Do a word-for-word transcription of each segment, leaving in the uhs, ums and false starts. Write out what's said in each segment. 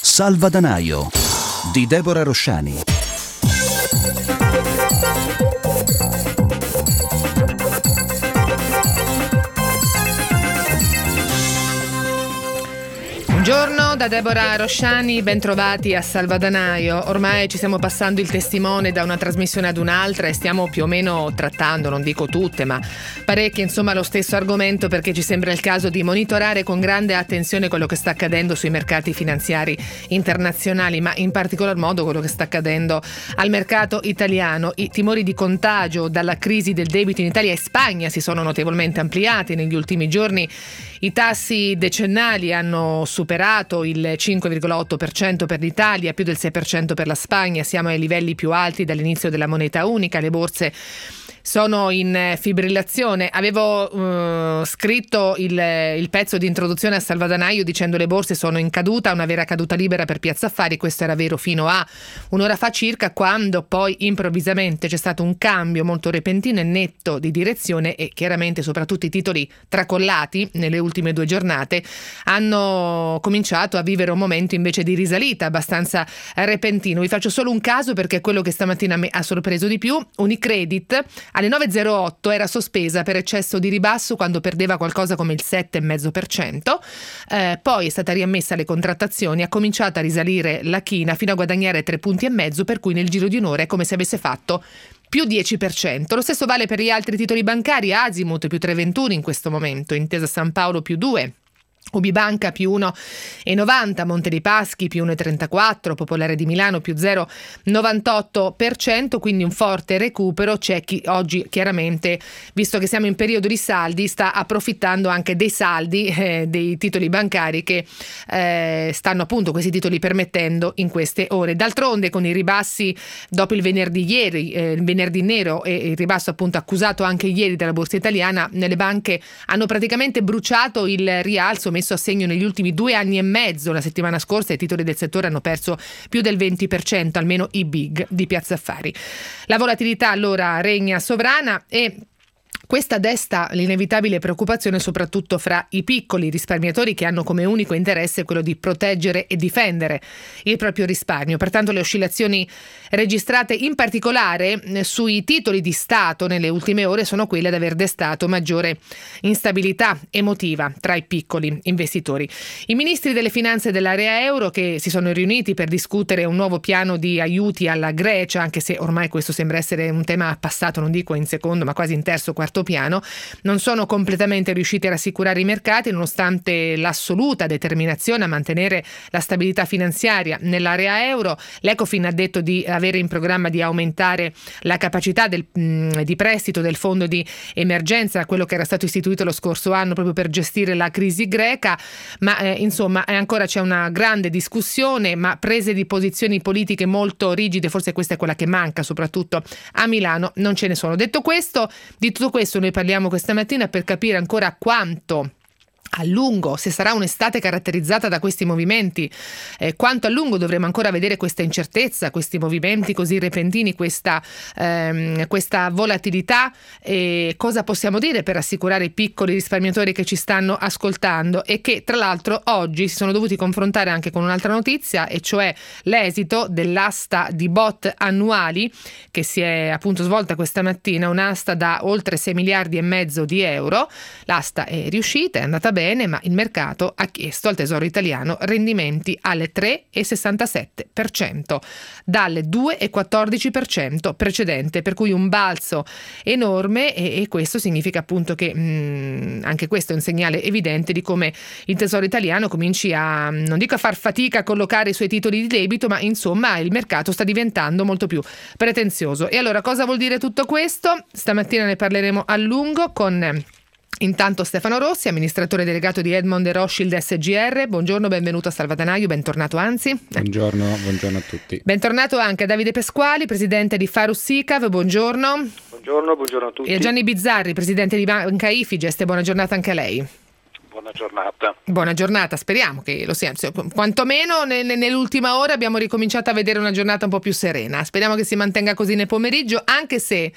Salvadanaio di Deborah Rosciani. Buongiorno da Deborah Rosciani, bentrovati a Salvadanaio. Ormai ci stiamo passando il testimone da una trasmissione ad un'altra e stiamo più o meno trattando, non dico tutte, ma parecchie, insomma, lo stesso argomento, perché ci sembra il caso di monitorare con grande attenzione quello che sta accadendo sui mercati finanziari internazionali, ma in particolar modo quello che sta accadendo al mercato italiano. I timori di contagio dalla crisi del debito in Italia e Spagna si sono notevolmente ampliati negli ultimi giorni. I tassi decennali hanno superato il cinque virgola otto per cento per l'Italia, più del sei per cento per la Spagna. Siamo ai livelli più alti dall'inizio della moneta unica. Le borse sono in fibrillazione. Avevo uh, scritto il, il pezzo di introduzione a Salvadanaio dicendo le borse sono in caduta, una vera caduta libera per Piazza Affari. Questo era vero fino a un'ora fa circa, quando poi improvvisamente c'è stato un cambio molto repentino e netto di direzione e chiaramente soprattutto i titoli tracollati nelle ultime due giornate hanno cominciato a vivere un momento invece di risalita abbastanza repentino. Vi faccio solo un caso perché è quello che stamattina mi ha sorpreso di più. Unicredit alle nove e zero otto era sospesa per eccesso di ribasso quando perdeva qualcosa come il sette virgola cinque per cento, eh, poi è stata riammessa alle contrattazioni, ha cominciato a risalire la china fino a guadagnare tre punti e mezzo, per cui nel giro di un'ora è come se avesse fatto più dieci per cento. Lo stesso vale per gli altri titoli bancari. Azimut più tre virgola ventuno in questo momento, Intesa San Paolo più due, Ubibanca più uno virgola novanta, Monte dei Paschi più uno virgola trentaquattro, Popolare di Milano più zero virgola novantotto per cento, quindi un forte recupero. C'è chi oggi chiaramente, visto che siamo in periodo di saldi, sta approfittando anche dei saldi eh, dei titoli bancari che eh, stanno appunto questi titoli permettendo in queste ore. D'altronde, con i ribassi dopo il venerdì ieri, eh, il venerdì nero e il ribasso appunto accusato anche ieri dalla borsa italiana, le banche hanno praticamente bruciato il rialzo messo a segno negli ultimi due anni e mezzo. La settimana scorsa i titoli del settore hanno perso più del venti per cento, almeno i big di Piazza Affari. La volatilità allora regna sovrana e questa desta l'inevitabile preoccupazione soprattutto fra i piccoli risparmiatori, che hanno come unico interesse quello di proteggere e difendere il proprio risparmio. Pertanto le oscillazioni registrate in particolare sui titoli di Stato nelle ultime ore sono quelle ad aver destato maggiore instabilità emotiva tra i piccoli investitori. I ministri delle finanze dell'area euro, che si sono riuniti per discutere un nuovo piano di aiuti alla Grecia, anche se ormai questo sembra essere un tema passato, non dico in secondo ma quasi in terzo quarto piano, non sono completamente riusciti a rassicurare i mercati nonostante l'assoluta determinazione a mantenere la stabilità finanziaria nell'area euro. L'Ecofin ha detto di avere in programma di aumentare la capacità del, mh, di prestito del fondo di emergenza, quello che era stato istituito lo scorso anno proprio per gestire la crisi greca, ma eh, insomma ancora c'è una grande discussione, ma prese di posizioni politiche molto rigide, forse questa è quella che manca soprattutto a Milano, non ce ne sono. Detto questo, di tutto questo noi parliamo questa mattina per capire ancora quanto a lungo, se sarà un'estate caratterizzata da questi movimenti, eh, quanto a lungo dovremo ancora vedere questa incertezza, questi movimenti così repentini, questa, ehm, questa volatilità, e cosa possiamo dire per assicurare i piccoli risparmiatori che ci stanno ascoltando e che tra l'altro oggi si sono dovuti confrontare anche con un'altra notizia, e cioè l'esito dell'asta di bot annuali che si è appunto svolta questa mattina, un'asta da oltre sei miliardi e mezzo di euro. L'asta è riuscita, è andata bene, ma il mercato ha chiesto al Tesoro italiano rendimenti alle tre virgola sessantasette per cento dalle due virgola quattordici per cento precedente, per cui un balzo enorme, e, e questo significa appunto che mh, anche questo è un segnale evidente di come il Tesoro italiano cominci a, non dico a far fatica a collocare i suoi titoli di debito, ma insomma il mercato sta diventando molto più pretenzioso. E allora cosa vuol dire tutto questo? Stamattina ne parleremo a lungo con intanto Stefano Rossi, amministratore delegato di Edmond Rothschild S G R. Buongiorno, benvenuto a Salvadanaio, bentornato anzi. Buongiorno, buongiorno a tutti. Bentornato anche a Davide Pesquali, presidente di Farus SICAV, buongiorno. Buongiorno, buongiorno a tutti. E a Gianni Bizzarri, presidente di Banca Ifigest, buona giornata anche a lei. Buona giornata. Buona giornata, speriamo che lo sia. Quantomeno nell'ultima ora abbiamo ricominciato a vedere una giornata un po' più serena. Speriamo che si mantenga così nel pomeriggio, anche se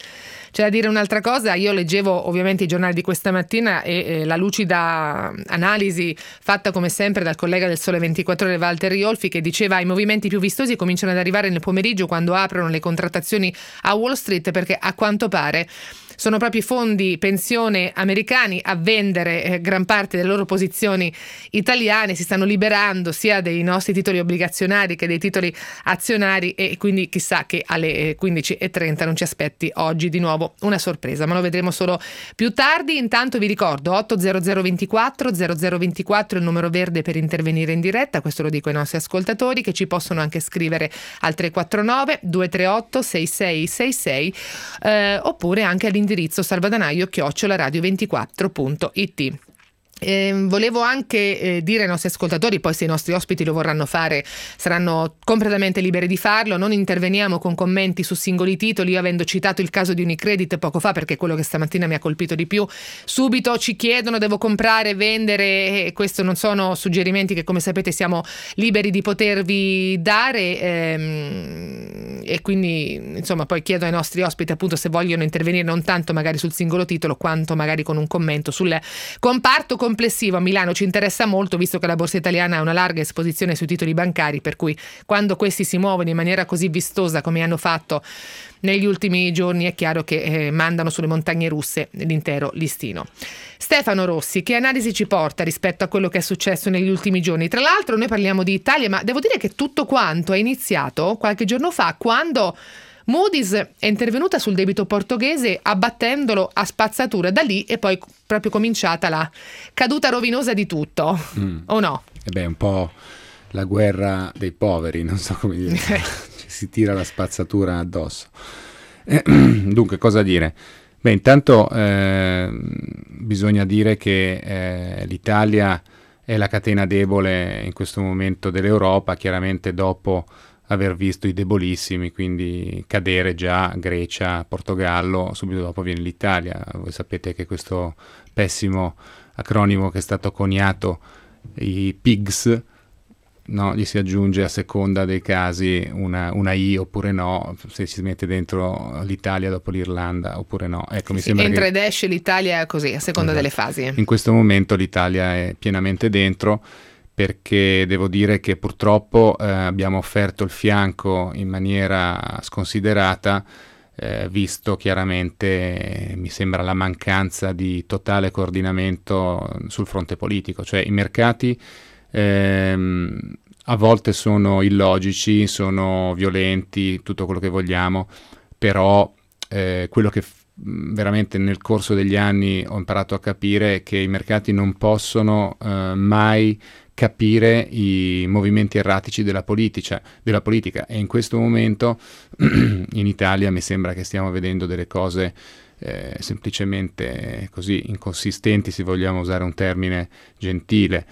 C'è da dire un'altra cosa, io leggevo ovviamente i giornali di questa mattina e eh, la lucida analisi fatta come sempre dal collega del Sole ventiquattro Ore Walter Riolfi, che diceva i movimenti più vistosi cominciano ad arrivare nel pomeriggio quando aprono le contrattazioni a Wall Street, perché a quanto pare sono proprio i fondi pensione americani a vendere eh, gran parte delle loro posizioni italiane, si stanno liberando sia dei nostri titoli obbligazionari che dei titoli azionari, e quindi chissà che alle quindici e trenta non ci aspetti oggi di nuovo una sorpresa, ma lo vedremo solo più tardi. Intanto vi ricordo otto zero zero ventiquattro zero zero ventiquattro il numero verde per intervenire in diretta, questo lo dico ai nostri ascoltatori che ci possono anche scrivere al tre quattro nove due tre otto sei sei sei sei eh, oppure anche all'indirizzo indirizzo salvadanaio chiocciola radio ventiquattro punto it. Eh, volevo anche eh, dire ai nostri ascoltatori, poi se i nostri ospiti lo vorranno fare saranno completamente liberi di farlo, non interveniamo con commenti su singoli titoli. Io, avendo citato il caso di Unicredit poco fa, perché è quello che stamattina mi ha colpito di più, subito ci chiedono devo comprare, vendere, e questo non sono suggerimenti che, come sapete, siamo liberi di potervi dare, ehm, e quindi insomma poi chiedo ai nostri ospiti appunto se vogliono intervenire non tanto magari sul singolo titolo quanto magari con un commento sul comparto complessivo. A Milano ci interessa molto, visto che la borsa italiana ha una larga esposizione sui titoli bancari, per cui quando questi si muovono in maniera così vistosa come hanno fatto negli ultimi giorni è chiaro che eh, mandano sulle montagne russe l'intero listino. Stefano Rossi, che analisi ci porta rispetto a quello che è successo negli ultimi giorni? Tra l'altro noi parliamo di Italia, ma devo dire che tutto quanto è iniziato qualche giorno fa, quando Moody's è intervenuta sul debito portoghese abbattendolo a spazzatura. Da lì è poi proprio cominciata la caduta rovinosa di tutto, mm. o no? E beh, un po' la guerra dei poveri, non so come dire, si tira la spazzatura addosso. Eh, dunque, cosa dire? Beh, intanto eh, bisogna dire che eh, l'Italia è la catena debole in questo momento dell'Europa, chiaramente dopo aver visto i debolissimi, quindi cadere già Grecia, Portogallo, subito dopo viene l'Italia. Voi sapete che questo pessimo acronimo che è stato coniato, i P I G S, no, gli si aggiunge a seconda dei casi una, una I oppure no, se si mette dentro l'Italia dopo l'Irlanda oppure no. Ecco, mi sì, sembra entra che... ed esce l'Italia così, a seconda esatto. delle fasi. In questo momento l'Italia è pienamente dentro, perché devo dire che purtroppo eh, abbiamo offerto il fianco in maniera sconsiderata, eh, visto chiaramente, eh, mi sembra, la mancanza di totale coordinamento sul fronte politico. Cioè i mercati ehm, a volte sono illogici, sono violenti, tutto quello che vogliamo, però eh, quello che f- veramente nel corso degli anni ho imparato a capire è che i mercati non possono eh, mai capire i movimenti erratici della politica, della politica e in questo momento in Italia mi sembra che stiamo vedendo delle cose eh, semplicemente così inconsistenti, se vogliamo usare un termine gentile.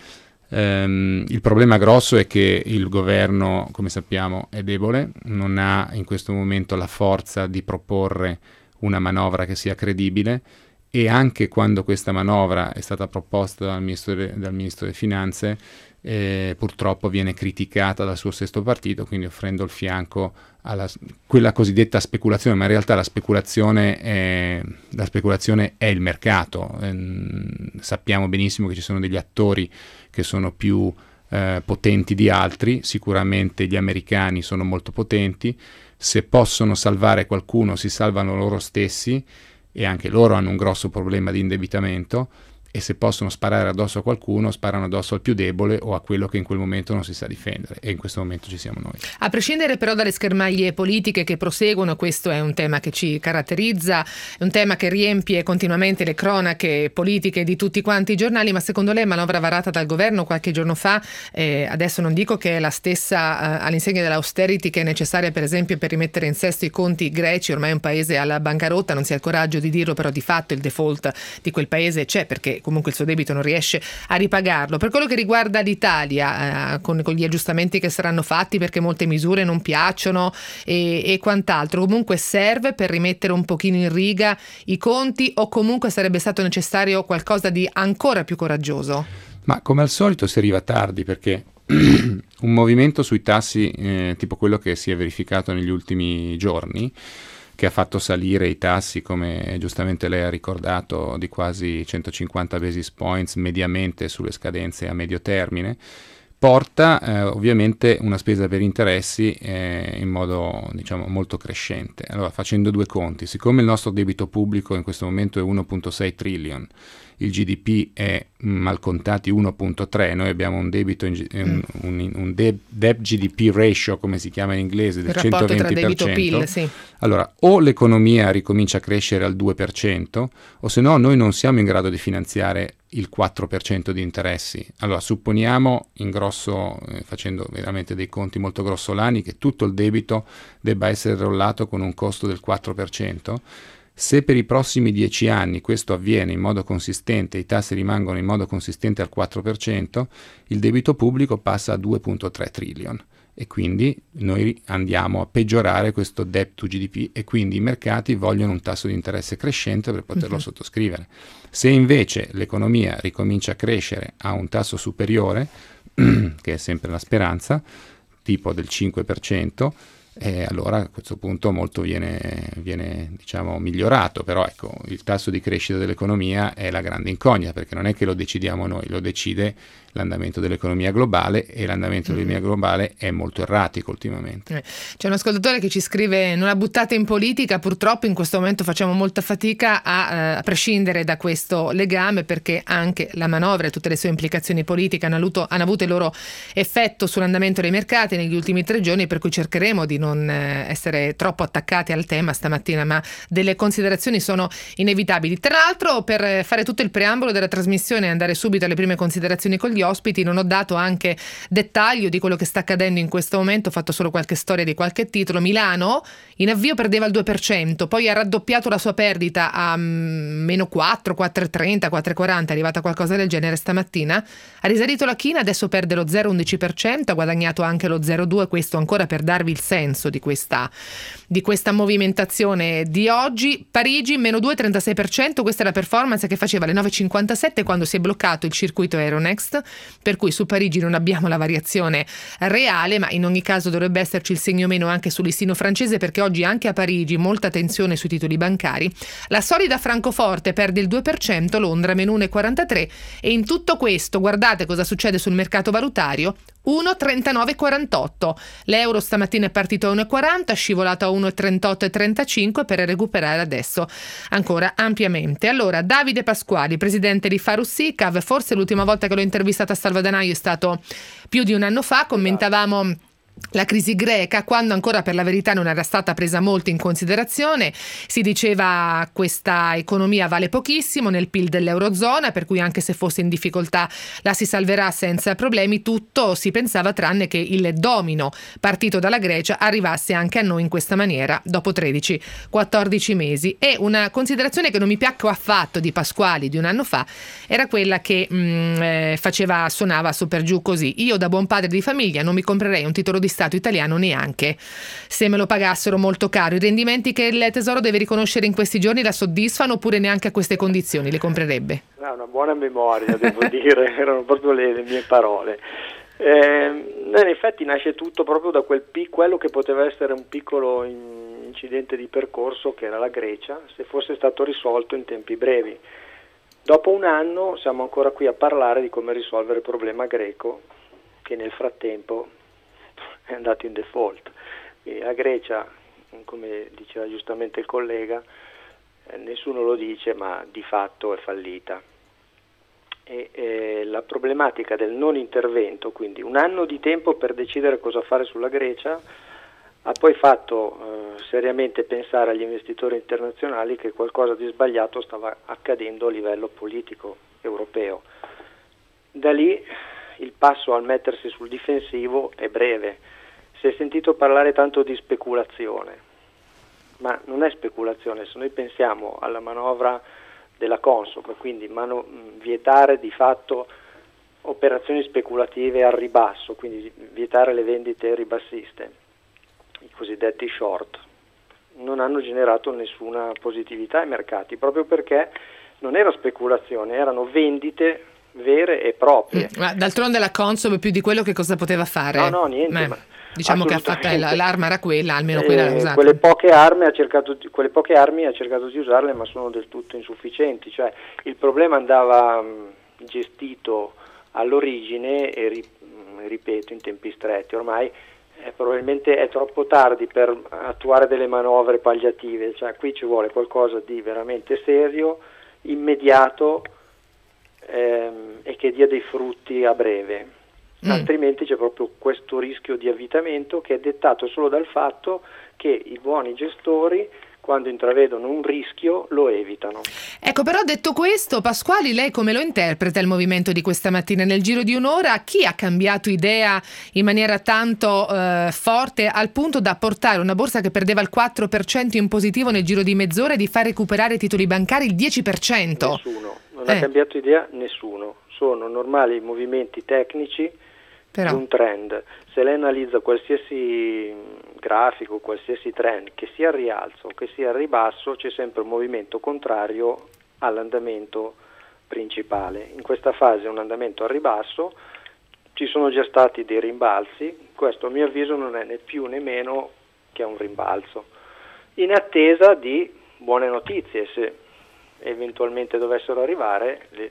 Um, il problema grosso è che il governo, come sappiamo, è debole, non ha in questo momento la forza di proporre una manovra che sia credibile, e anche quando questa manovra è stata proposta dal Ministro, de, dal Ministro delle Finanze eh, purtroppo viene criticata dal suo stesso partito, quindi offrendo il fianco alla quella cosiddetta speculazione, ma in realtà la speculazione è, la speculazione è il mercato. Ehm, sappiamo benissimo che ci sono degli attori che sono più eh, potenti di altri, sicuramente gli americani sono molto potenti, se possono salvare qualcuno si salvano loro stessi, e anche loro hanno un grosso problema di indebitamento, e se possono sparare addosso a qualcuno sparano addosso al più debole o a quello che in quel momento non si sa difendere, e in questo momento ci siamo noi. A prescindere però dalle schermaglie politiche che proseguono, questo è un tema che ci caratterizza, è un tema che riempie continuamente le cronache politiche di tutti quanti i giornali, ma secondo lei manovra varata dal governo qualche giorno fa, eh, adesso non dico che è la stessa eh, all'insegna dell'austerity che è necessaria per esempio per rimettere in sesto i conti greci, ormai è un paese alla bancarotta, non si ha il coraggio di dirlo, però di fatto il default di quel paese c'è, perché comunque il suo debito non riesce a ripagarlo. Per quello che riguarda l'Italia, eh, con, con gli aggiustamenti che saranno fatti perché molte misure non piacciono e, e quant'altro, comunque serve per rimettere un pochino in riga i conti, o comunque sarebbe stato necessario qualcosa di ancora più coraggioso? Ma come al solito si arriva tardi, perché un movimento sui tassi eh, tipo quello che si è verificato negli ultimi giorni che ha fatto salire i tassi, come giustamente lei ha ricordato, di quasi centocinquanta basis points mediamente sulle scadenze a medio termine, porta eh, ovviamente una spesa per interessi eh, in modo, diciamo, molto crescente. Allora, facendo due conti, siccome il nostro debito pubblico in questo momento è uno virgola sei trillion, il G D P è mal contati uno virgola tre, noi abbiamo un debito in, un, un, un debt G D P ratio, come si chiama in inglese, del centoventi per cento. P I L, sì. Allora, o l'economia ricomincia a crescere al due per cento, o se no noi non siamo in grado di finanziare il quattro per cento di interessi. Allora, supponiamo, in grosso, eh, facendo veramente dei conti molto grossolani, che tutto il debito debba essere rollato con un costo del quattro per cento. Se per i prossimi dieci anni questo avviene in modo consistente, i tassi rimangono in modo consistente al quattro per cento, il debito pubblico passa a due virgola tre trillion e quindi noi andiamo a peggiorare questo debt to G D P e quindi i mercati vogliono un tasso di interesse crescente per poterlo uh-huh. sottoscrivere. Se invece l'economia ricomincia a crescere a un tasso superiore, che è sempre la speranza, tipo del cinque per cento, e allora a questo punto molto viene, viene diciamo migliorato, però ecco, il tasso di crescita dell'economia è la grande incognita, perché non è che lo decidiamo noi, lo decide l'andamento dell'economia globale e l'andamento mm-hmm. dell'economia globale è molto erratico ultimamente. Eh, c'è un ascoltatore che ci scrive: non la buttate in politica, purtroppo in questo momento facciamo molta fatica a, eh, a prescindere da questo legame, perché anche la manovra e tutte le sue implicazioni politiche hanno avuto, hanno avuto il loro effetto sull'andamento dei mercati negli ultimi tre giorni, per cui cercheremo di non eh, essere troppo attaccati al tema stamattina, ma delle considerazioni sono inevitabili. Tra l'altro, per fare tutto il preambolo della trasmissione e andare subito alle prime considerazioni con gli ospiti, non ho dato anche dettaglio di quello che sta accadendo in questo momento, ho fatto solo qualche storia di qualche titolo. Milano in avvio perdeva il due per cento, poi ha raddoppiato la sua perdita a mm, meno quattro, quattro virgola trenta, quattro virgola quaranta, è arrivata qualcosa del genere stamattina. Ha risalito la china, adesso perde lo zero virgola undici per cento, ha guadagnato anche lo zero virgola due, questo ancora per darvi il senso di questa, di questa movimentazione di oggi. Parigi meno due virgola trentasei per cento, questa è la performance che faceva alle nove e cinquantasette quando si è bloccato il circuito Euronext, per cui su Parigi non abbiamo la variazione reale, ma in ogni caso dovrebbe esserci il segno meno anche sul listino francese, perché oggi anche a Parigi molta tensione sui titoli bancari. La solida Francoforte perde il due per cento, Londra meno uno virgola quarantatré, e in tutto questo guardate cosa succede sul mercato valutario: uno virgola trentanove quarantotto. L'euro stamattina è partito a uno virgola quaranta, scivolato a uno virgola trentotto e trentacinque per recuperare adesso ancora ampiamente. Allora, Davide Pasquali, presidente di Farus Sicav, forse l'ultima volta che l'ho intervistata a Salvadanaio è stato più di un anno fa, commentavamo la crisi greca, quando ancora per la verità non era stata presa molto in considerazione. Si diceva questa economia vale pochissimo nel P I L dell'Eurozona, per cui anche se fosse in difficoltà la si salverà senza problemi. Tutto si pensava tranne che il domino partito dalla Grecia arrivasse anche a noi in questa maniera dopo tredici quattordici mesi. E una considerazione che non mi piacque affatto di Pasquali di un anno fa era quella che mh, eh, faceva suonava su per giù così: io da buon padre di famiglia non mi comprerei un titolo di Stato italiano neanche se me lo pagassero molto caro. I rendimenti che il Tesoro deve riconoscere in questi giorni la soddisfano, oppure neanche a queste condizioni le comprerebbe? No, una buona memoria, devo dire, erano proprio le, le mie parole. Eh, in effetti nasce tutto proprio da quel pic- quello che poteva essere un piccolo incidente di percorso, che era la Grecia, se fosse stato risolto in tempi brevi. Dopo un anno siamo ancora qui a parlare di come risolvere il problema greco, che nel frattempo è andato in default. E la Grecia, come diceva giustamente il collega, eh, nessuno lo dice, ma di fatto è fallita. E eh, la problematica del non intervento, quindi un anno di tempo per decidere cosa fare sulla Grecia, ha poi fatto eh, seriamente pensare agli investitori internazionali che qualcosa di sbagliato stava accadendo a livello politico europeo. Da lì il passo al mettersi sul difensivo è breve. Si è sentito parlare tanto di speculazione, ma non è speculazione. Se noi pensiamo alla manovra della Consob, quindi mano, vietare di fatto operazioni speculative al ribasso, quindi vietare le vendite ribassiste, i cosiddetti short, non hanno generato nessuna positività ai mercati, proprio perché non era speculazione, erano vendite vere e proprie. Ma d'altronde la Consob più di quello che cosa poteva fare? No, no, niente. Ma diciamo che ha fatto l'arma era quella, almeno quella l'ha usata. Quelle poche armi ha cercato di, quelle poche armi ha cercato di usarle, ma sono del tutto insufficienti, cioè il problema andava mh, gestito all'origine e ri, mh, ripeto in tempi stretti. Ormai eh, probabilmente è troppo tardi per attuare delle manovre palliative, cioè qui ci vuole qualcosa di veramente serio, immediato ehm, e che dia dei frutti a breve. Mm. Altrimenti c'è proprio questo rischio di avvitamento che è dettato solo dal fatto che i buoni gestori, quando intravedono un rischio, lo evitano. Ecco, però detto questo, Pasquali, lei come lo interpreta il movimento di questa mattina? Nel giro di un'ora chi ha cambiato idea in maniera tanto eh, forte al punto da portare una borsa che perdeva il quattro per cento in positivo nel giro di mezz'ora e di far recuperare i titoli bancari il dieci per cento? Nessuno, non eh. ha cambiato idea nessuno, sono normali movimenti tecnici. Però. Un trend. Se lei analizza qualsiasi grafico, qualsiasi trend, che sia al rialzo o che sia al ribasso, c'è sempre un movimento contrario all'andamento principale. In questa fase è un andamento al ribasso, ci sono già stati dei rimbalzi, questo a mio avviso non è né più né meno che un rimbalzo, in attesa di buone notizie. Se eventualmente dovessero arrivare, le,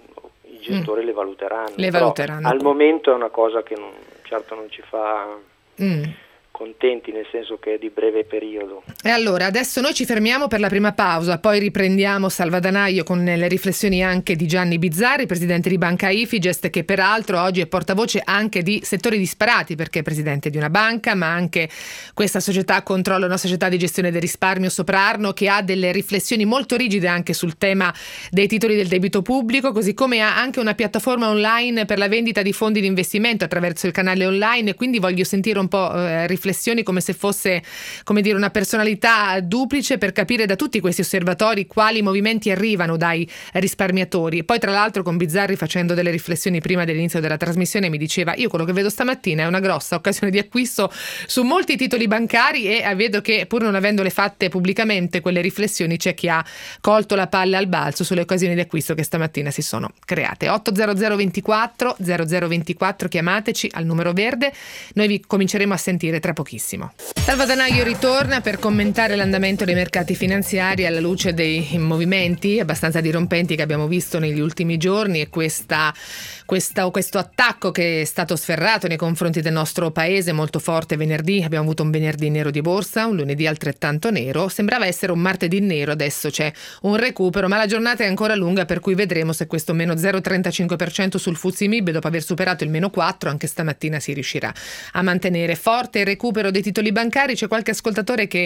i gestori mm. le valuteranno. Le valuteranno. Al momento è una cosa che non, certo non ci fa mm. contenti, nel senso che è di breve periodo. E allora adesso noi ci fermiamo per la prima pausa, poi riprendiamo Salvadanaio con le riflessioni anche di Gianni Bizzarri, presidente di Banca Ifigest, che peraltro oggi è portavoce anche di settori disparati, perché è presidente di una banca, ma anche questa società controlla una società di gestione del risparmio Soprarno, che ha delle riflessioni molto rigide anche sul tema dei titoli del debito pubblico, così come ha anche una piattaforma online per la vendita di fondi di investimento attraverso il canale online. Quindi voglio sentire un po' eh, riflessioni come se fosse, come dire, una personalità duplice, per capire da tutti questi osservatori quali movimenti arrivano dai risparmiatori. Poi tra l'altro con Bizzarri, facendo delle riflessioni prima dell'inizio della trasmissione, mi diceva: io quello che vedo stamattina è una grossa occasione di acquisto su molti titoli bancari, e vedo che pur non avendole fatte pubblicamente quelle riflessioni c'è chi ha colto la palla al balzo sulle occasioni di acquisto che stamattina si sono create. otto zero zero ventiquattro zero zero ventiquattro, chiamateci al numero verde, noi vi cominceremo a sentire tra pochissimo. Salvadanaio ritorna per commentare l'andamento dei mercati finanziari alla luce dei movimenti abbastanza dirompenti che abbiamo visto negli ultimi giorni, e questa, questa, questo attacco che è stato sferrato nei confronti del nostro paese molto forte venerdì. Abbiamo avuto un venerdì nero di borsa, un lunedì altrettanto nero, sembrava essere un martedì nero, adesso c'è un recupero, ma la giornata è ancora lunga, per cui vedremo se questo meno zero virgola trentacinque per cento sul F T S E M I B, dopo aver superato il meno quattro, anche stamattina si riuscirà a mantenere forte il recupero dei titoli bancari. C'è qualche ascoltatore che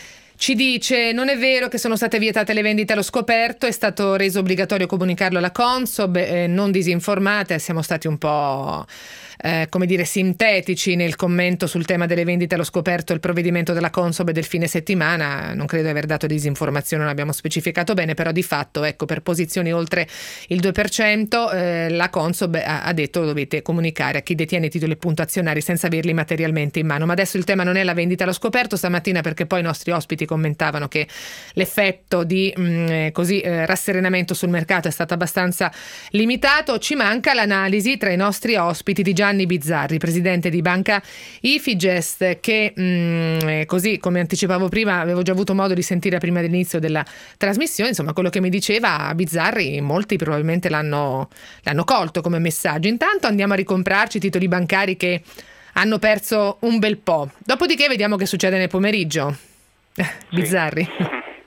ci dice: non è vero che sono state vietate le vendite allo scoperto, è stato reso obbligatorio comunicarlo alla Consob, eh, non disinformate. Siamo stati un po' eh, come dire sintetici nel commento sul tema delle vendite allo scoperto. Il provvedimento della Consob è del fine settimana, non credo di aver dato disinformazione, non abbiamo specificato bene, però di fatto, ecco, per posizioni oltre il due per cento eh, la Consob ha, ha detto: lo dovete comunicare a chi detiene i titoli appunto azionari senza averli materialmente in mano. Ma adesso il tema non è la vendita allo scoperto stamattina, perché poi i nostri ospiti commentavano che l'effetto di mh, così eh, rasserenamento sul mercato è stato abbastanza limitato. Ci manca l'analisi tra i nostri ospiti di Gianni Bizzarri, presidente di Banca Ifigest, che mh, così come anticipavo prima, avevo già avuto modo di sentire prima dell'inizio della trasmissione. Insomma, quello che mi diceva Bizzarri molti probabilmente l'hanno, l'hanno colto come messaggio. Intanto andiamo a ricomprarci i titoli bancari che hanno perso un bel po', dopodiché vediamo che succede nel pomeriggio. Bizzarri. Sì.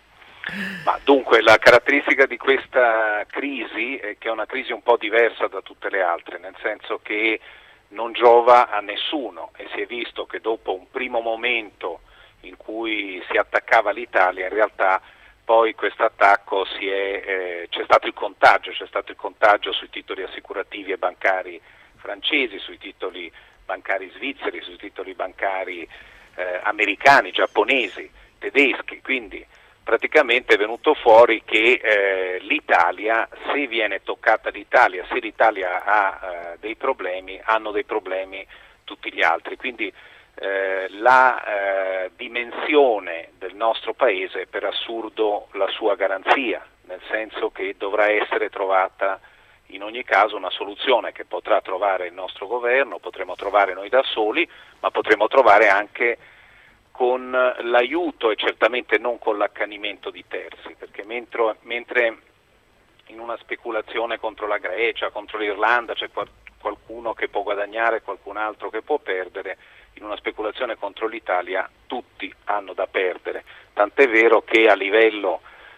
Ma dunque la caratteristica di questa crisi è che è una crisi un po' diversa da tutte le altre, nel senso che non giova a nessuno, e si è visto che dopo un primo momento in cui si attaccava l'Italia, in realtà poi questo attacco si è, eh, c'è stato il contagio, c'è stato il contagio sui titoli assicurativi e bancari francesi, sui titoli bancari svizzeri, sui titoli bancari eh, americani, giapponesi, tedeschi. Quindi praticamente è venuto fuori che eh, l'Italia, se viene toccata l'Italia, se l'Italia ha eh, dei problemi, hanno dei problemi tutti gli altri. Quindi eh, la eh, dimensione del nostro paese è per assurdo la sua garanzia, nel senso che dovrà essere trovata in ogni caso una soluzione che potrà trovare il nostro governo, potremo trovare noi da soli, ma potremo trovare anche con l'aiuto e certamente non con l'accanimento di terzi, perché mentre, mentre in una speculazione contro la Grecia, contro l'Irlanda c'è qual- qualcuno che può guadagnare, qualcun altro che può perdere, in una speculazione contro l'Italia tutti hanno da perdere, tant'è vero che a livello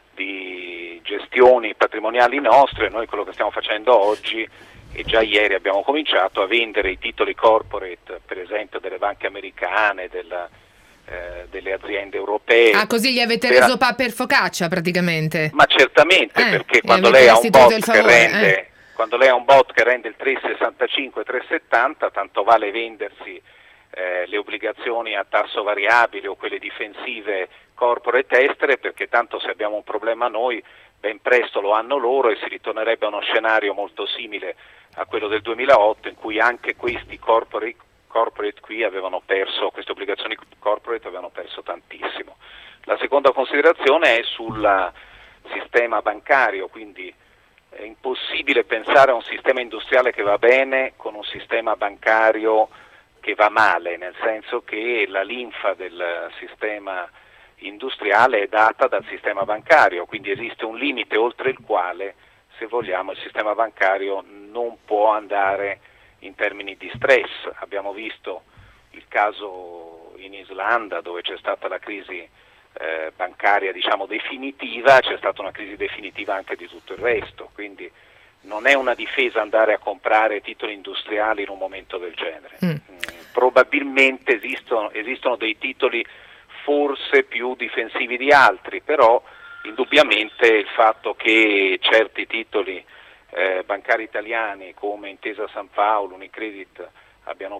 di gestioni patrimoniali nostre, noi quello che stiamo facendo oggi, e già ieri abbiamo cominciato a vendere i titoli corporate, per esempio delle banche americane, della, eh, delle aziende europee. Ah, così gli avete per... reso pa per focaccia praticamente? Ma certamente, eh, perché quando lei, ha un bot che favore, rende, eh. quando lei ha un bot che rende il tre virgola sessantacinque, tre virgola settanta, tanto vale vendersi eh, le obbligazioni a tasso variabile o quelle difensive corporate estere, perché tanto se abbiamo un problema noi, ben presto lo hanno loro e si ritornerebbe a uno scenario molto simile a quello del duemilaotto, in cui anche questi corporate, corporate qui avevano perso, queste obbligazioni corporate avevano perso tantissimo. La seconda considerazione è sul sistema bancario, quindi è impossibile pensare a un sistema industriale che va bene con un sistema bancario che va male, nel senso che la linfa del sistema industriale è data dal sistema bancario, quindi esiste un limite oltre il quale, se vogliamo, il sistema bancario non può andare in termini di stress. Abbiamo visto il caso in Islanda dove c'è stata la crisi eh, bancaria, diciamo, definitiva, c'è stata una crisi definitiva anche di tutto il resto, quindi non è una difesa andare a comprare titoli industriali in un momento del genere. Mm. Mm, probabilmente esistono, esistono dei titoli forse più difensivi di altri, però indubbiamente il fatto che certi titoli eh, bancari italiani come Intesa San Paolo, Unicredit abbiano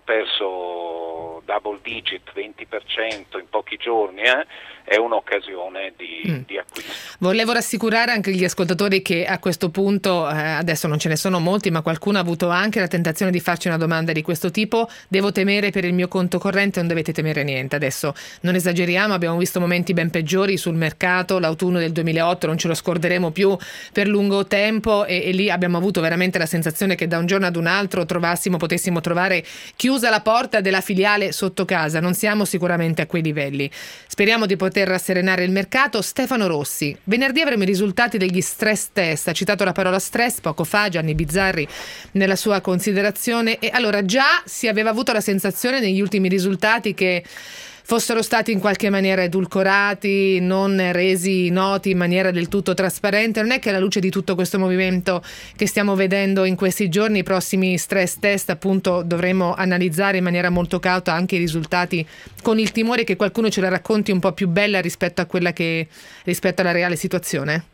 perso double digit, venti per cento in pochi giorni, eh, è un'occasione di, mm. di acquisto. Volevo rassicurare anche gli ascoltatori che a questo punto, eh, adesso non ce ne sono molti, ma qualcuno ha avuto anche la tentazione di farci una domanda di questo tipo: devo temere per il mio conto corrente? Non dovete temere niente. Adesso non esageriamo, abbiamo visto momenti ben peggiori sul mercato, l'autunno del duemilaotto non ce lo scorderemo più per lungo tempo, e, e lì abbiamo avuto veramente la sensazione che da un giorno ad un altro trovassimo, potessimo trovare chiusa la porta della filiale sotto casa. Non siamo sicuramente a quei livelli. Speriamo di poter rasserenare il mercato. Stefano Rossi: venerdì avremo i risultati degli stress test. Ha citato la parola stress poco fa Gianni Bizzarri nella sua considerazione, e allora già si aveva avuto la sensazione negli ultimi risultati che fossero stati in qualche maniera edulcorati, non resi noti in maniera del tutto trasparente. Non è che alla luce di tutto questo movimento che stiamo vedendo in questi giorni, i prossimi stress test appunto dovremo analizzare in maniera molto cauta anche i risultati, con il timore che qualcuno ce la racconti un po' più bella rispetto a quella che rispetto alla reale situazione?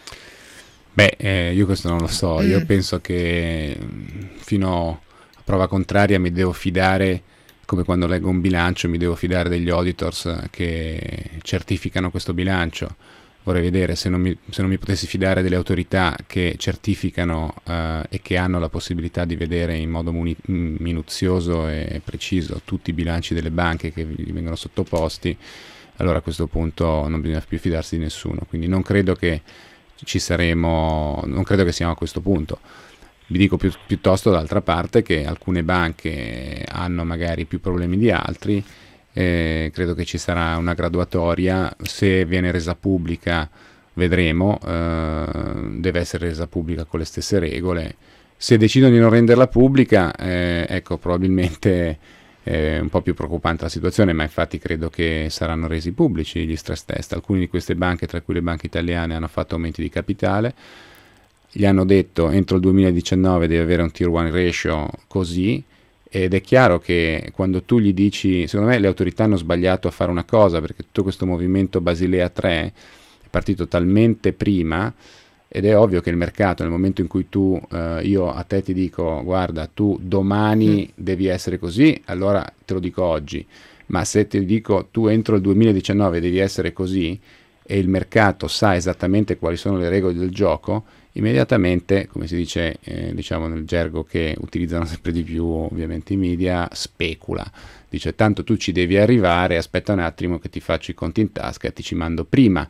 Beh, eh, io questo non lo so. Mm. Io penso che fino a prova contraria mi devo fidare, come quando leggo un bilancio mi devo fidare degli auditors che certificano questo bilancio. Vorrei vedere se non mi, se non mi potessi fidare delle autorità che certificano eh, e che hanno la possibilità di vedere in modo muni, minuzioso e preciso tutti i bilanci delle banche che gli vengono sottoposti, allora a questo punto non bisogna più fidarsi di nessuno. Quindi non credo che ci saremo, non credo che siamo a questo punto. Vi dico più, piuttosto d'altra parte che alcune banche hanno magari più problemi di altri, eh, credo che ci sarà una graduatoria, se viene resa pubblica vedremo, eh, deve essere resa pubblica con le stesse regole. Se decidono di non renderla pubblica, eh, ecco, probabilmente è un po' più preoccupante la situazione, ma infatti credo che saranno resi pubblici gli stress test. Alcune di queste banche, tra cui le banche italiane, hanno fatto aumenti di capitale. Gli hanno detto entro il duemiladiciannove devi avere un tier one ratio così, ed è chiaro che quando tu gli dici, secondo me le autorità hanno sbagliato a fare una cosa, perché tutto questo movimento Basilea tre è partito talmente prima, ed è ovvio che il mercato, nel momento in cui tu, eh, io a te ti dico guarda tu domani mm. devi essere così, allora te lo dico oggi, ma se ti dico tu entro il duemiladiciannove devi essere così, e il mercato sa esattamente quali sono le regole del gioco, immediatamente, come si dice eh, diciamo nel gergo che utilizzano sempre di più ovviamente i media, specula, dice tanto tu ci devi arrivare, aspetta un attimo che ti faccio i conti in tasca e ti ci mando prima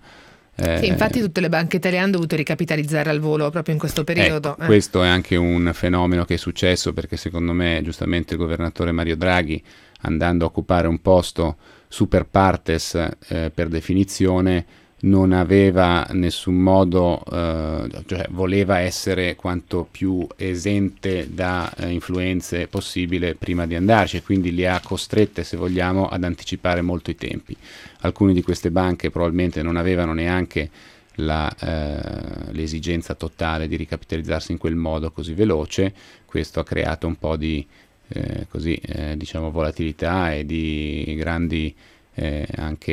Eh, sì, infatti tutte le banche italiane hanno dovuto ricapitalizzare al volo proprio in questo periodo. Ecco, eh. Questo è anche un fenomeno che è successo perché secondo me giustamente il governatore Mario Draghi, andando a occupare un posto super partes eh, per definizione, non aveva nessun modo, eh, cioè voleva essere quanto più esente da eh, influenze possibile prima di andarci, quindi li ha costrette, se vogliamo, ad anticipare molto i tempi. Alcune di queste banche probabilmente non avevano neanche la, eh, l'esigenza totale di ricapitalizzarsi in quel modo così veloce. Questo ha creato un po' di eh, così, eh, diciamo volatilità e di grandi Eh,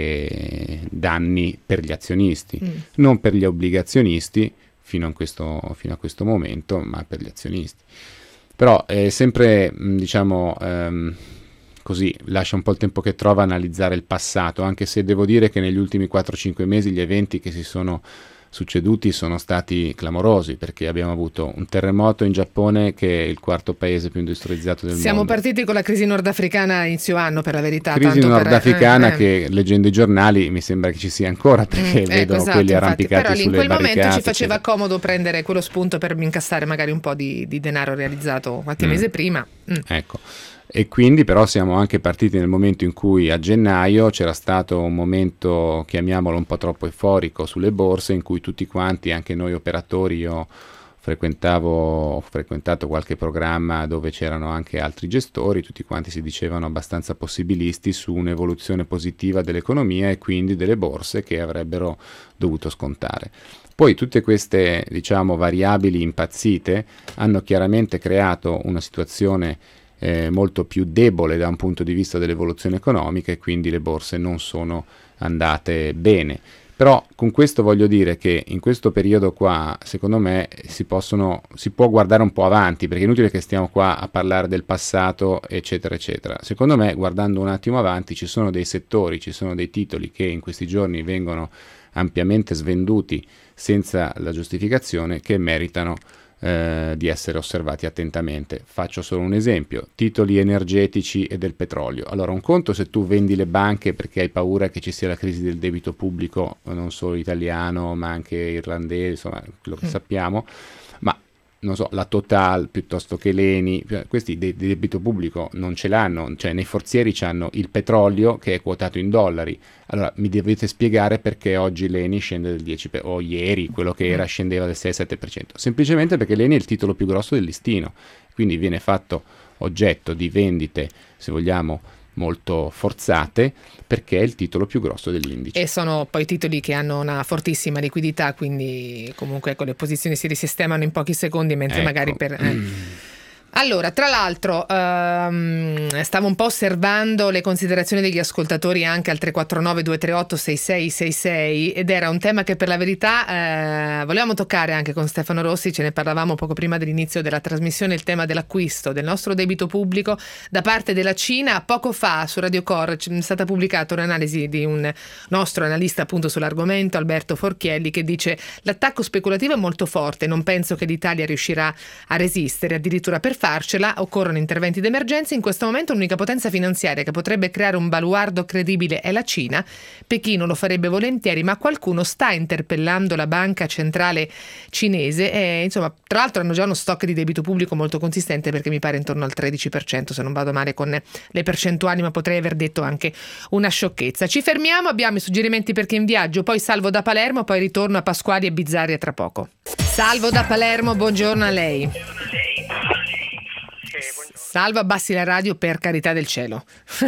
anche danni per gli azionisti, mm. non per gli obbligazionisti fino a questo, fino a questo momento, ma per gli azionisti. Però è sempre, diciamo, ehm, così, lascia un po' il tempo che trova a analizzare il passato, anche se devo dire che negli ultimi quattro cinque mesi gli eventi che si sono succeduti sono stati clamorosi, perché abbiamo avuto un terremoto in Giappone, che è il quarto paese più industrializzato del Siamo mondo. Siamo partiti con la crisi nordafricana a inizio anno, per la verità. Crisi tanto nordafricana per, eh, che, leggendo i giornali, mi sembra che ci sia ancora, perché mm, vedono ecco, esatto, quelli infatti, arrampicati però lì sulle in quel barricate. momento ci faceva eccetera. comodo prendere quello spunto per incassare magari un po' di, di denaro realizzato qualche mm. mese prima. Mm. Ecco. E quindi però siamo anche partiti nel momento in cui a gennaio c'era stato un momento, chiamiamolo un po' troppo euforico, sulle borse, in cui tutti quanti, anche noi operatori, io frequentavo, ho frequentato qualche programma dove c'erano anche altri gestori, tutti quanti si dicevano abbastanza possibilisti su un'evoluzione positiva dell'economia e quindi delle borse che avrebbero dovuto scontare. Poi tutte queste, diciamo, variabili impazzite hanno chiaramente creato una situazione Eh, molto più debole da un punto di vista dell'evoluzione economica, e quindi le borse non sono andate bene. Però con questo voglio dire che in questo periodo qua, secondo me, si possono, si può guardare un po' avanti, perché è inutile che stiamo qua a parlare del passato, eccetera, eccetera. Secondo me, guardando un attimo avanti, ci sono dei settori, ci sono dei titoli che in questi giorni vengono ampiamente svenduti senza la giustificazione, che meritano Eh, di essere osservati attentamente. Faccio solo un esempio: titoli energetici e del petrolio. Allora, un conto se tu vendi le banche perché hai paura che ci sia la crisi del debito pubblico, non solo italiano ma anche irlandese, insomma quello che mm. sappiamo, ma non so, la Total piuttosto che l'Eni, questi di de- debito pubblico non ce l'hanno, cioè nei forzieri c'hanno il petrolio che è quotato in dollari. Allora mi dovete spiegare perché oggi l'Eni scende del dieci per cento, o ieri quello che era scendeva del sei sette per cento. Semplicemente perché l'Eni è il titolo più grosso del listino, quindi viene fatto oggetto di vendite, se vogliamo, molto forzate, perché è il titolo più grosso dell'indice. E sono poi titoli che hanno una fortissima liquidità, quindi comunque con le posizioni si risistemano in pochi secondi, mentre ecco. magari per... Eh. Allora, tra l'altro, ehm, stavo un po' osservando le considerazioni degli ascoltatori anche al tre quattro nove due tre otto sei sei sei sei, ed era un tema che per la verità eh, volevamo toccare anche con Stefano Rossi. Ce ne parlavamo poco prima dell'inizio della trasmissione, il tema dell'acquisto del nostro debito pubblico da parte della Cina. Poco fa su Radio Core è stata pubblicata un'analisi di un nostro analista appunto sull'argomento, Alberto Forchielli, che dice: l'attacco speculativo è molto forte, non penso che l'Italia riuscirà a resistere, addirittura per farcela occorrono interventi d'emergenza. In questo momento l'unica potenza finanziaria che potrebbe creare un baluardo credibile è la Cina. Pechino lo farebbe volentieri, ma qualcuno sta interpellando la banca centrale cinese e insomma, tra l'altro hanno già uno stock di debito pubblico molto consistente, perché mi pare intorno al tredici per cento se non vado male con le percentuali, ma potrei aver detto anche una sciocchezza. Ci fermiamo, abbiamo i suggerimenti per chi è in viaggio, poi Salvo da Palermo, poi ritorno a Pasquali e Bizzarri a tra poco. Salvo da Palermo, buongiorno a lei. Salvo, abbassi la radio per carità del cielo.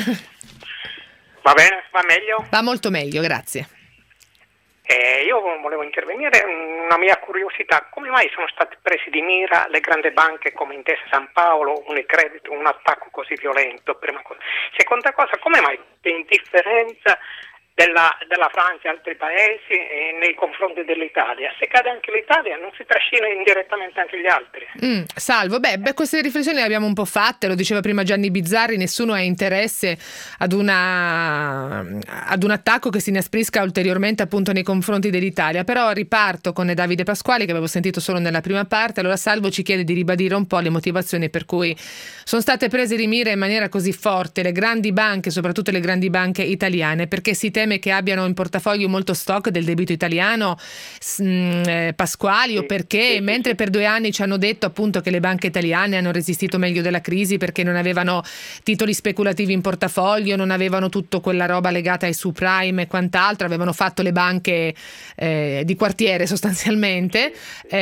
Va bene? Va meglio? Va molto meglio, grazie. Eh, io volevo intervenire, una mia curiosità: come mai sono state prese di mira le grandi banche come Intesa San Paolo, Unicredit, un attacco così violento? Prima cosa. Seconda cosa, come mai l'indifferenza della, della Francia e altri paesi eh, nei confronti dell'Italia? Se cade anche l'Italia, non si trascina indirettamente anche gli altri? Mm, Salvo, beh, beh, queste riflessioni le abbiamo un po' fatte, lo diceva prima Gianni Bizzarri, nessuno ha interesse ad una ad un attacco che si inasprisca ulteriormente appunto nei confronti dell'Italia. Però riparto con Davide Pasquali, che avevo sentito solo nella prima parte. Allora Salvo ci chiede di ribadire un po' le motivazioni per cui sono state prese di mira in maniera così forte le grandi banche, soprattutto le grandi banche italiane, perché si teme teme che abbiano in portafoglio molto stock del debito italiano, mh, eh, Pasquali, sì, o perché sì, mentre sì. per due anni ci hanno detto appunto che le banche italiane hanno resistito meglio della crisi perché non avevano titoli speculativi in portafoglio, non avevano tutto quella roba legata ai subprime e quant'altro, avevano fatto le banche eh, di quartiere sostanzialmente.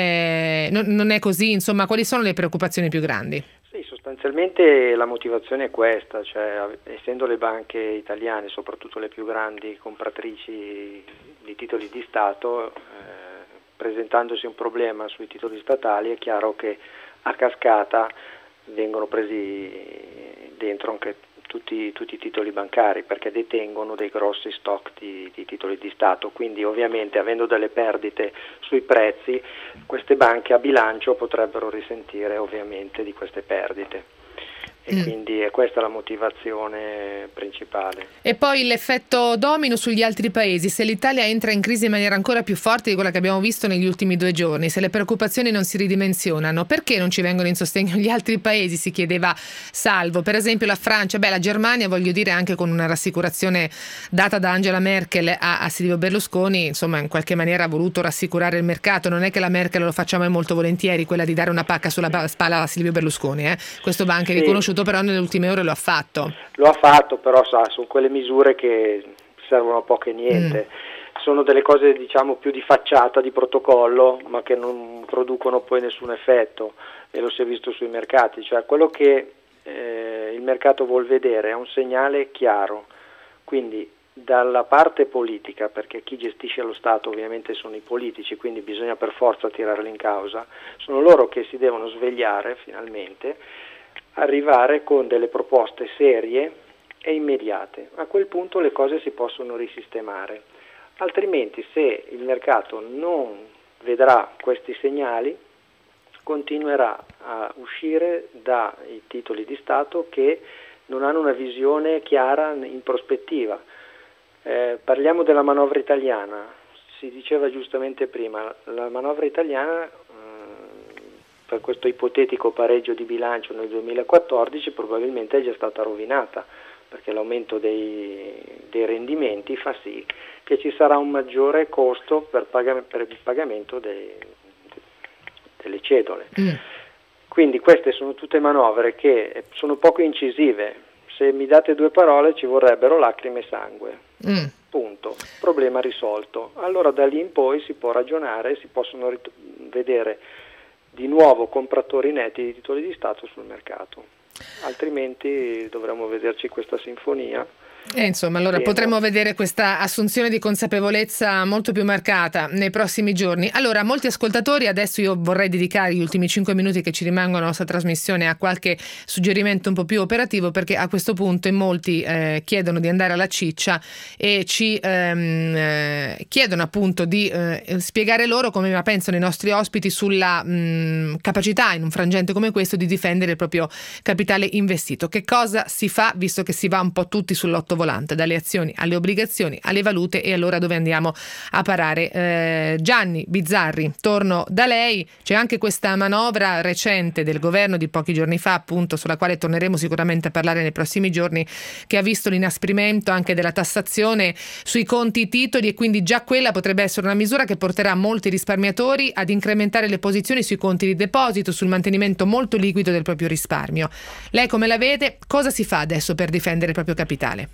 Eh, non, non è così, insomma, quali sono le preoccupazioni più grandi? Sì, sostanzialmente la motivazione è questa, cioè essendo le banche italiane, soprattutto le più grandi compratrici di titoli di Stato, eh, presentandosi un problema sui titoli statali, è chiaro che a cascata vengono presi dentro anche tutti, tutti i titoli bancari, perché detengono dei grossi stock di, di titoli di Stato, quindi ovviamente avendo delle perdite sui prezzi, queste banche a bilancio potrebbero risentire ovviamente di queste perdite. E mm. quindi è questa la motivazione principale. E poi l'effetto domino sugli altri paesi. Se l'Italia entra in crisi in maniera ancora più forte di quella che abbiamo visto negli ultimi due giorni, se le preoccupazioni non si ridimensionano, perché non ci vengono in sostegno gli altri paesi? Si chiedeva Salvo. Per esempio la Francia, beh la Germania, voglio dire, anche con una rassicurazione data da Angela Merkel a, a Silvio Berlusconi, insomma in qualche maniera ha voluto rassicurare il mercato. Non è che la Merkel lo faccia mai molto volentieri, quella di dare una pacca sulla spalla a Silvio Berlusconi, eh? Questo va anche sì. riconosciuto, però nelle ultime ore lo ha fatto. Lo ha fatto, però sa, sono quelle misure che servono a poco e niente. Mm. Sono delle cose diciamo più di facciata, di protocollo, ma che non producono poi nessun effetto, e lo si è visto sui mercati. Cioè quello che eh, il mercato vuol vedere è un segnale chiaro, quindi dalla parte politica, perché chi gestisce lo Stato ovviamente sono i politici, quindi bisogna per forza tirarli in causa, sono loro che si devono svegliare finalmente, arrivare con delle proposte serie e immediate. A quel punto le cose si possono risistemare, altrimenti se il mercato non vedrà questi segnali continuerà a uscire dai titoli di Stato che non hanno una visione chiara in prospettiva. Eh, parliamo della manovra italiana, si diceva giustamente prima, la manovra italiana per questo ipotetico pareggio di bilancio nel duemilaquattordici probabilmente è già stata rovinata, perché l'aumento dei, dei rendimenti fa sì che ci sarà un maggiore costo per, pagam- per il pagamento dei, de- delle cedole. Mm. Quindi queste sono tutte manovre che sono poco incisive. Se mi date due parole ci vorrebbero lacrime e sangue. Mm. Punto. Problema risolto. Allora da lì in poi si può ragionare, si possono rit- vedere di nuovo compratori netti di titoli di Stato sul mercato, altrimenti dovremmo vederci questa sinfonia. E insomma, allora potremmo vedere questa assunzione di consapevolezza molto più marcata nei prossimi giorni. Allora, molti ascoltatori, adesso io vorrei dedicare gli ultimi cinque minuti che ci rimangono alla nostra trasmissione a qualche suggerimento un po' più operativo, perché a questo punto in molti eh, chiedono di andare alla ciccia e ci ehm, eh, chiedono appunto di eh, spiegare loro come la pensano i nostri ospiti sulla mh, capacità in un frangente come questo di difendere il proprio capitale investito. Che cosa si fa, visto che si va un po' tutti sull'otto volante, dalle azioni alle obbligazioni alle valute, e allora dove andiamo a parare? Eh, Gianni Bizzarri, torno da lei. C'è anche questa manovra recente del governo di pochi giorni fa, appunto, sulla quale torneremo sicuramente a parlare nei prossimi giorni, che ha visto l'inasprimento anche della tassazione sui conti titoli, e quindi già quella potrebbe essere una misura che porterà molti risparmiatori ad incrementare le posizioni sui conti di deposito, sul mantenimento molto liquido del proprio risparmio. Lei come la vede? Cosa si fa adesso per difendere il proprio capitale?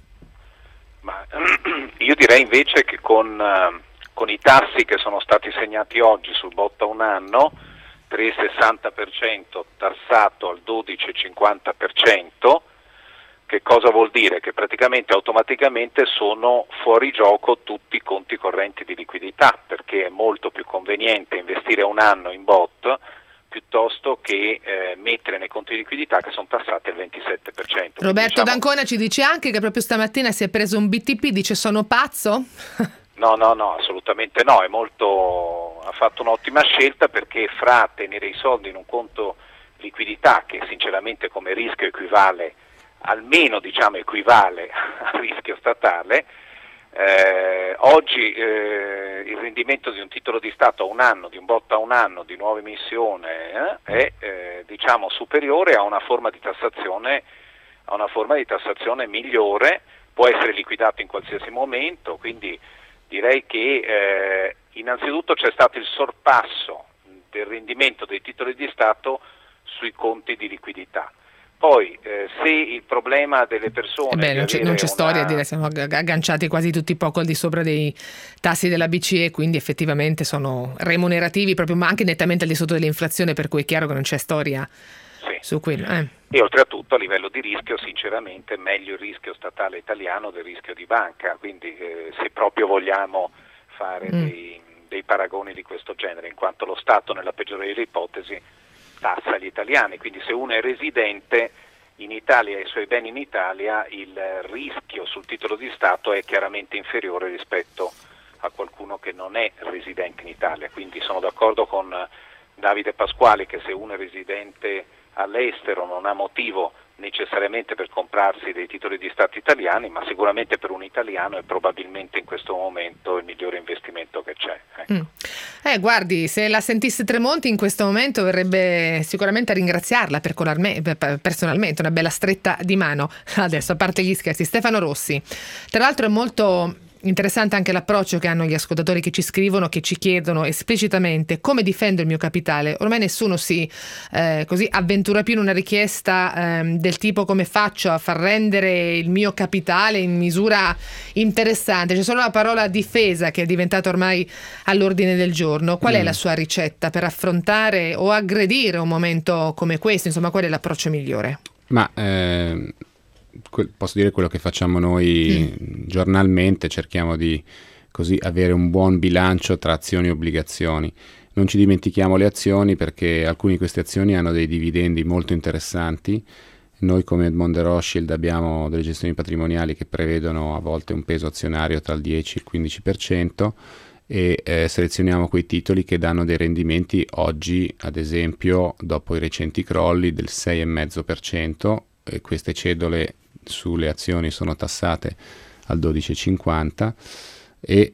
Ma io direi invece che con, uh, con i tassi che sono stati segnati oggi sul botto a un anno, tre virgola sessanta per cento tassato al dodici virgola cinquanta per cento, che cosa vuol dire? Che praticamente automaticamente sono fuori gioco tutti i conti correnti di liquidità, perché è molto più conveniente investire un anno in bot piuttosto che eh, mettere nei conti di liquidità che sono tassati al ventisette per cento. Roberto diciamo... D'Ancona ci dice anche che proprio stamattina si è preso un B T P, dice sono pazzo? No, no, no, assolutamente no, è molto, ha fatto un'ottima scelta, perché fra tenere i soldi in un conto liquidità che sinceramente come rischio equivale, almeno diciamo equivale al rischio statale, Eh, oggi eh, il rendimento di un titolo di Stato a un anno, di un botto a un anno, di nuova emissione eh, è eh, diciamo superiore a una forma di tassazione, a una forma di tassazione migliore, può essere liquidato in qualsiasi momento, quindi direi che eh, innanzitutto c'è stato il sorpasso del rendimento dei titoli di Stato sui conti di liquidità. Poi eh, se il problema delle persone... Eh beh, non c'è, non c'è una... storia a dire, siamo agganciati quasi tutti poco al di sopra dei tassi della B C E, quindi effettivamente sono remunerativi proprio, ma anche nettamente al di sotto dell'inflazione, per cui è chiaro che non c'è storia sì. su quello. Eh. E oltretutto a livello di rischio, sinceramente, meglio il rischio statale italiano del rischio di banca, quindi eh, se proprio vogliamo fare mm. dei, dei paragoni di questo genere, in quanto lo Stato, nella peggiore delle ipotesi, tassa agli italiani, quindi se uno è residente in Italia e i suoi beni in Italia, il rischio sul titolo di Stato è chiaramente inferiore rispetto a qualcuno che non è residente in Italia, quindi sono d'accordo con Davide Pasquali che se uno è residente all'estero non ha motivo necessariamente per comprarsi dei titoli di Stato italiani, ma sicuramente per un italiano è probabilmente in questo momento il migliore investimento che c'è. Ecco. Mm. Eh, guardi, se la sentisse Tremonti in questo momento verrebbe sicuramente a ringraziarla personalmente, una bella stretta di mano. Adesso, a parte gli scherzi, Stefano Rossi. Tra l'altro è molto interessante anche l'approccio che hanno gli ascoltatori che ci scrivono, che ci chiedono esplicitamente come difendo il mio capitale. Ormai nessuno si eh, così avventura più in una richiesta eh, del tipo come faccio a far rendere il mio capitale in misura interessante. C'è solo la parola difesa che è diventata ormai all'ordine del giorno. Qual mm. è la sua ricetta per affrontare o aggredire un momento come questo? Insomma, qual è l'approccio migliore? Ma eh... posso dire quello che facciamo noi mm. giornalmente, cerchiamo di così avere un buon bilancio tra azioni e obbligazioni. Non ci dimentichiamo le azioni perché alcune di queste azioni hanno dei dividendi molto interessanti. Noi come Edmond de Rothschild abbiamo delle gestioni patrimoniali che prevedono a volte un peso azionario tra il dieci e il quindici per cento e eh, selezioniamo quei titoli che danno dei rendimenti oggi, ad esempio, dopo i recenti crolli del sei virgola cinque per cento, e queste cedole sulle azioni sono tassate al dodici virgola cinquanta e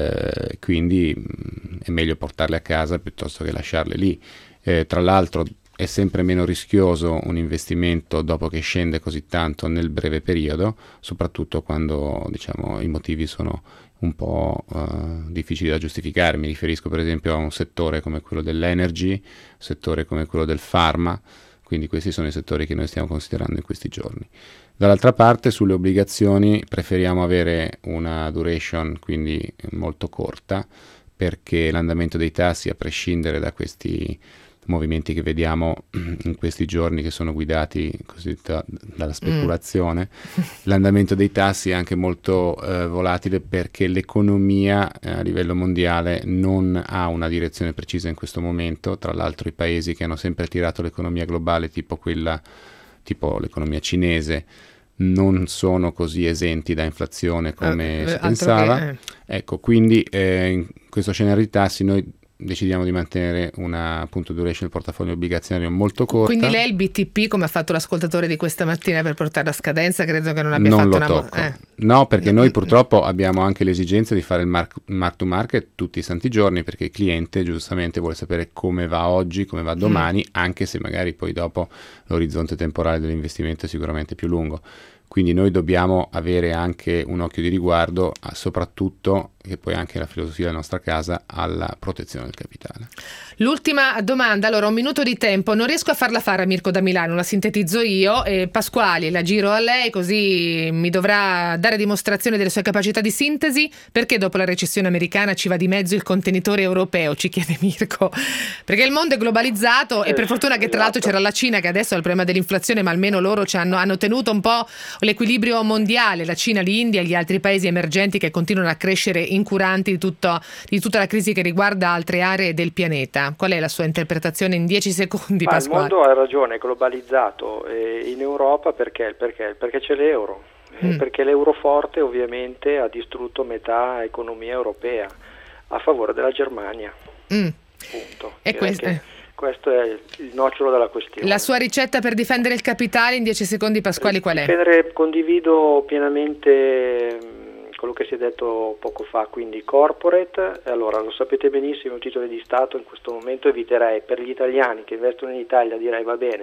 eh, quindi mh, è meglio portarle a casa piuttosto che lasciarle lì. Eh, tra l'altro è sempre meno rischioso un investimento dopo che scende così tanto nel breve periodo, soprattutto quando diciamo i motivi sono un po' uh, difficili da giustificare. Mi riferisco per esempio a un settore come quello dell'energy, un settore come quello del pharma. Quindi questi sono i settori che noi stiamo considerando in questi giorni. Dall'altra parte sulle obbligazioni preferiamo avere una duration quindi molto corta, perché l'andamento dei tassi, a prescindere da questi movimenti che vediamo in questi giorni che sono guidati così da, dalla speculazione, mm. l'andamento dei tassi è anche molto eh, volatile perché l'economia eh, a livello mondiale non ha una direzione precisa in questo momento. Tra l'altro i paesi che hanno sempre tirato l'economia globale, tipo quella tipo l'economia cinese, non sono così esenti da inflazione come eh, si pensava. Che, eh. Ecco, quindi eh, in questo scenario di tassi noi decidiamo di mantenere una appunto duration del portafoglio obbligazionario molto corta. Quindi lei il B T P, come ha fatto l'ascoltatore di questa mattina per portarlo a scadenza, credo che non abbia non fatto lo una... tocco. Eh. No, perché noi purtroppo abbiamo anche l'esigenza di fare il mark, mark to market tutti i santi giorni, perché il cliente giustamente vuole sapere come va oggi, come va domani, mm. anche se magari poi dopo l'orizzonte temporale dell'investimento è sicuramente più lungo. Quindi noi dobbiamo avere anche un occhio di riguardo, a, soprattutto, che poi anche la filosofia della nostra casa, alla protezione del capitale. L'ultima domanda, allora un minuto di tempo, non riesco a farla fare a Mirko da Milano, la sintetizzo io, e Pasquali la giro a lei così mi dovrà dare dimostrazione delle sue capacità di sintesi. Perché dopo la recessione americana ci va di mezzo il contenitore europeo, ci chiede Mirko, perché il mondo è globalizzato e per fortuna che tra l'altro c'era la Cina che adesso ha il problema dell'inflazione, ma almeno loro ci hanno, hanno tenuto un po' l'equilibrio mondiale, la Cina, l'India e gli altri paesi emergenti che continuano a crescere incuranti di, tutto, di tutta la crisi che riguarda altre aree del pianeta. Qual è la sua interpretazione in dieci secondi, Ma Pasquale? Il mondo ha ragione, è globalizzato, eh, in Europa perché? Perché? Perché c'è l'euro, mm. eh, perché l'euro forte ovviamente ha distrutto metà economia europea a favore della Germania, mm. punto. E questo, eh. questo è il nocciolo della questione. La sua ricetta per difendere il capitale in dieci secondi, Pasquali, qual è? Difendere, condivido pienamente quello che si è detto poco fa, quindi corporate. Allora, lo sapete benissimo, titoli di Stato in questo momento eviterei. Per gli italiani che investono in Italia direi va bene,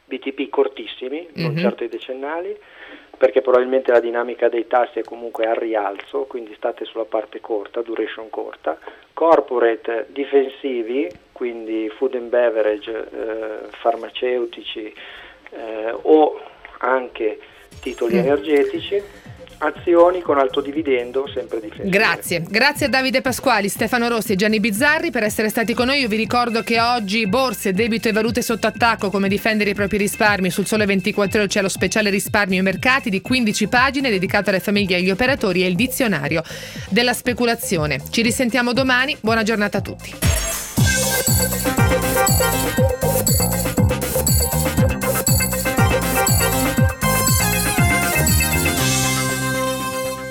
B T P cortissimi, non Mm-hmm. certo i decennali, perché probabilmente la dinamica dei tassi è comunque al rialzo, quindi state sulla parte corta, duration corta. Corporate difensivi, quindi food and beverage, eh, farmaceutici eh, o anche titoli Mm. energetici. Azioni con alto dividendo, sempre difensive. Grazie, grazie a Davide Pasquali, Stefano Rossi e Gianni Bizzarri per essere stati con noi. Io vi ricordo che oggi borse, debito e valute sotto attacco, come difendere i propri risparmi. Sul Sole ventiquattro Ore c'è lo speciale risparmio e mercati di quindici pagine dedicato alle famiglie e agli operatori e il dizionario della speculazione. Ci risentiamo domani, buona giornata a tutti.